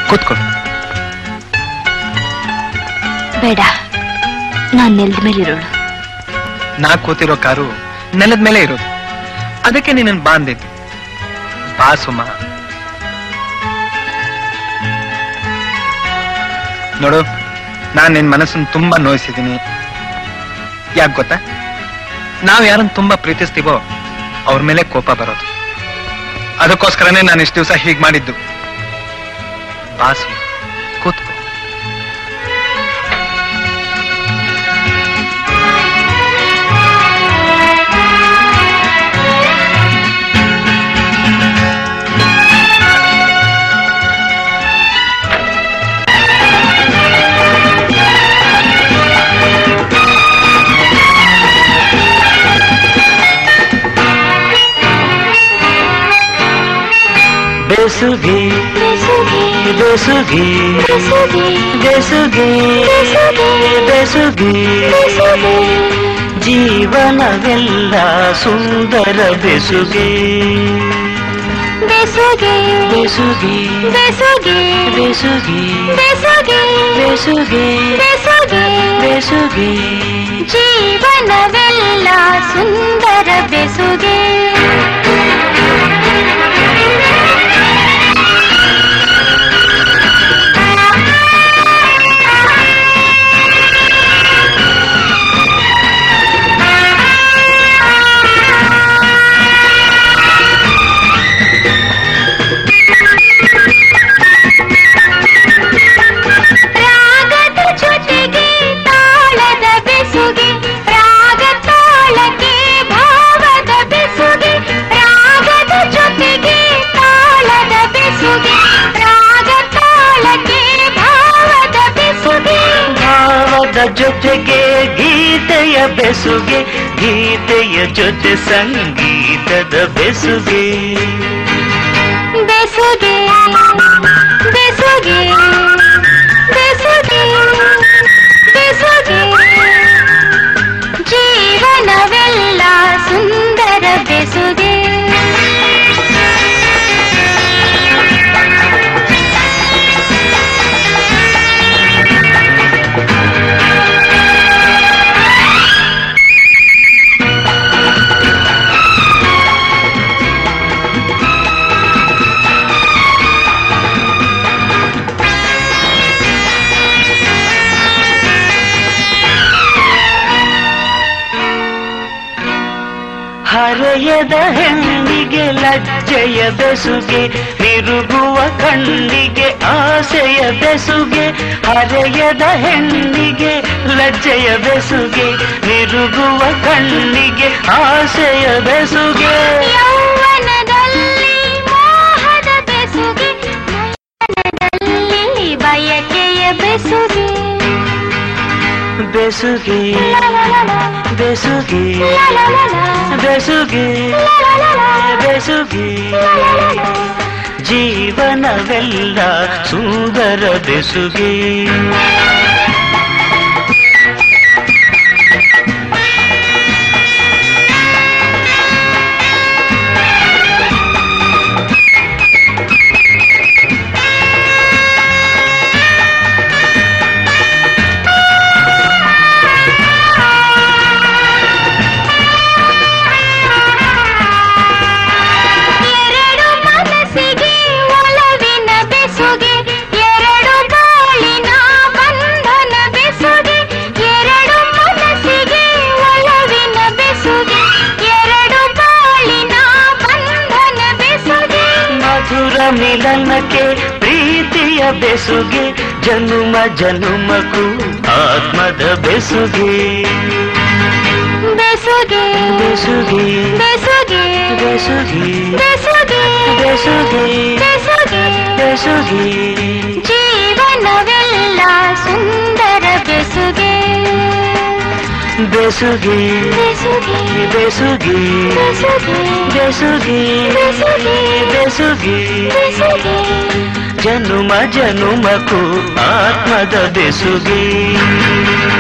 ಕೂತ್ಕೊ. ಬೇಡ, ನಾನ್ ನೆಲದ ಮೇಲೆ ಇರೋಳು. ನಾ ಕೂತಿರೋ ಕಾರು ನೆಲದ ಮೇಲೆ ಇರೋದು, ಅದಕ್ಕೆ ನೀನನ್ನು ಬಾಂದಿದ್ದು. ಬಾ ಸುಮ್ಮ. ನೋಡು, ನಾನ್ ನಿನ್ ಮನಸ್ಸನ್ನು ತುಂಬಾ ನೋಯಿಸಿದ್ದೀನಿ. ಯಾಕೆ ಗೊತ್ತಾ? ನಾವ್ ಯಾರನ್ನ ತುಂಬಾ ಪ್ರೀತಿಸ್ತೀವೋ ಅವ್ರ ಮೇಲೆ ಕೋಪ ಬರೋದು. ಅದಕ್ಕೋಸ್ಕರನೇ ನಾನು ಇಷ್ಟು ದಿವಸ ಹೀಗ್ ಮಾಡಿದ್ದು. ಬಾಸು, ಕೂತ್ಕೋ. बेसुगी बेसुगी बेसुगी बेसुगी जीवनवेल्ल सुंदर बेसुगी बेसुगी बेसुगी बेसुगी बेसुगी बेसुगी बेसुगी बेसुगी बेसुगी जीवनवेल्ल सुंदर बेसुगी ಜೊತೆಗೆ ಗೀತೆಯ ಬೆಸುಗೆ, ಗೀತೆಯ ಜೊತೆ ಸಂಗೀತದ ಬೆಸುಗೆ ಬೆಸುಗೆ ಬೆಸುಗೆ ಬೆಸುಗೆ ಬೆಸುಗೆ ಜೀವನವೆಲ್ಲ ಸುಂದರ ಬೆಸುಗೆ ಹರೆಯದ ಹೆಣ್ಣಿಗೆ ಲಜ್ಜೆಯ ಬೆಸುಗೆ, ತಿರುಗುವ ಕಣ್ಣಿಗೆ ಆಸೆಯ ಬೆಸುಗೆ. ಹರೆಯದ ಹೆಣ್ಣಿಗೆ ಲಜ್ಜೆಯ ಬೆಸುಗೆ, ತಿರುಗುವ ಕಣ್ಣಿಗೆ ಆಸೆಯ ಬೆಸುಗೆ. ಯೌವನದಲ್ಲಿ ಮೋಹದ ಬೆಸುಗೆ, ಯೌವನದಲ್ಲಿ ಬಯಕೆಯ ಬೆಸುಗೆ ಬೆಸುಗೆ ಬೆಸುಗೆ ಬೆಸುಗೆ ಬೆಸುಗೆ ಜೀವನವೆಲ್ಲ ಸುಂದರ ಬೆಸುಗೆ. ಮಿಲನಕ್ಕೆ ಪ್ರೀತಿಯ ಬೆಸುಗೆ, ಜನುಮ ಜನುಮಕ್ಕೂ ಆತ್ಮದ ಬೆಸುಗೆ ಬೆಸುಗೆ ಬೆಸುಗೆ ಬೆಸುಗೆ ಬೆಸುಗೆ ಬೆಸುಗೆ ಬೆಸುಗೆ ಬೆಸುಗೆ ಬೆಸುಗೆ ಜೀವನವೆಲ್ಲ ಸುಂದರ ಬೆಸುಗೆ ಬೆಸುಗೆ ಬೆಸುಗೆ ಬೆಸುಗೆ ಬೆಸುಗೆ ಬೆಸುಗೆ ಬೆಸುಗೆ ಜನುಮ ಜನುಮಕ್ಕೂ ಆತ್ಮದ ಬೆಸುಗೆ.